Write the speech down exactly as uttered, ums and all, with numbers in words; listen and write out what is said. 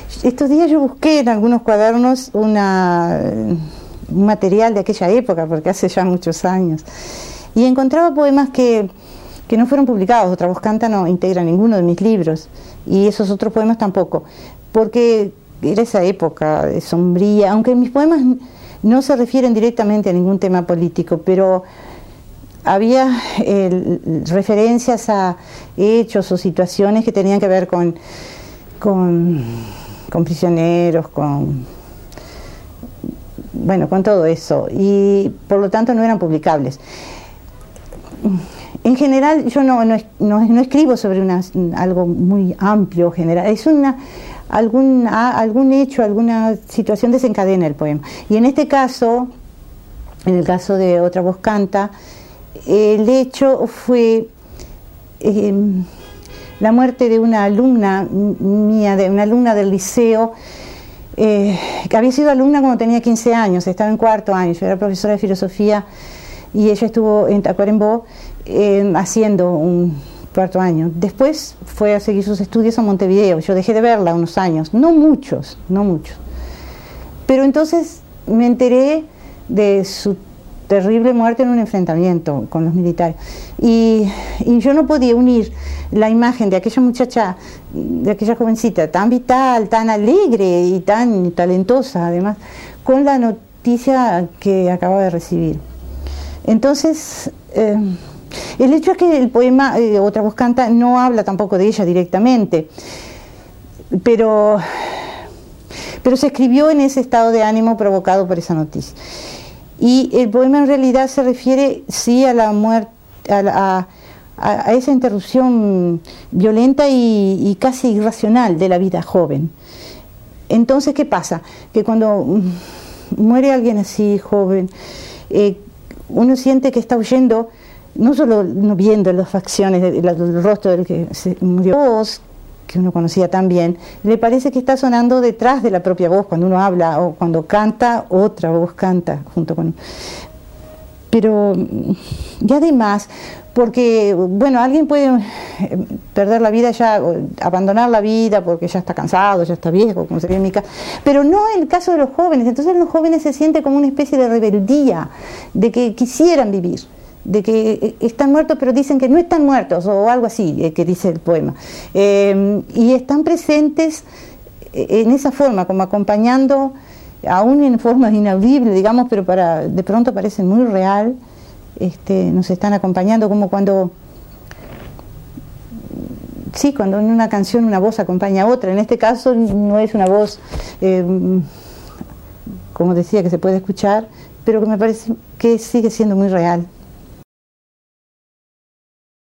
Estos días yo busqué en algunos cuadernos una, un material de aquella época, porque hace ya muchos años, y encontraba poemas que, que no fueron publicados. Otra Voz Canta no integra ninguno de mis libros, y esos otros poemas tampoco, porque era esa época sombría, aunque mis poemas no se refieren directamente a ningún tema político, pero había eh, referencias a hechos o situaciones que tenían que ver con, con, con prisioneros, con, bueno, con todo eso, y por lo tanto no eran publicables. En general yo no, no, no, no escribo sobre una, algo muy amplio, general, es una, algún, algún hecho, alguna situación desencadena el poema. Y en este caso, en el caso de Otra Voz Canta, el hecho fue eh, la muerte de una alumna mía, de una alumna del liceo, eh, que había sido alumna cuando tenía quince años, estaba en cuarto año, yo era profesora de filosofía y ella estuvo en Tacuarembó eh, haciendo un cuarto año. Después fue a seguir sus estudios a Montevideo. Yo dejé de verla unos años, no muchos, no muchos. Pero entonces me enteré de su terrible muerte en un enfrentamiento con los militares. Y, y yo no podía unir la imagen de aquella muchacha, de aquella jovencita tan vital, tan alegre y tan talentosa además, con la noticia que acababa de recibir. Entonces, eh, el hecho es que el poema eh, Otra Voz Canta no habla tampoco de ella directamente, pero, pero se escribió en ese estado de ánimo provocado por esa noticia. Y el poema en realidad se refiere, sí, a la muerte, a, la, a, a esa interrupción violenta y, y casi irracional de la vida joven. Entonces, ¿qué pasa? Que cuando muere alguien así, joven, eh, uno siente que está huyendo, no solo no viendo las facciones del, del rostro del que se murió, voz que uno conocía tan bien, le parece que está sonando detrás de la propia voz cuando uno habla, o cuando canta, otra voz canta junto con... Pero, y además, porque, bueno, alguien puede perder la vida ya, abandonar la vida porque ya está cansado, ya está viejo, como sería en mi caso, pero no en el caso de los jóvenes. Entonces los jóvenes se sienten como una especie de rebeldía, de que quisieran vivir, de que están muertos pero dicen que no están muertos, o algo así, eh, que dice el poema, eh, y están presentes en esa forma, como acompañando, aún en formas inaudibles, digamos, pero para de pronto parecen muy real, este, nos están acompañando, como cuando, sí, cuando en una canción una voz acompaña a otra. En este caso no es una voz, eh, como decía, que se puede escuchar, pero que me parece que sigue siendo muy real.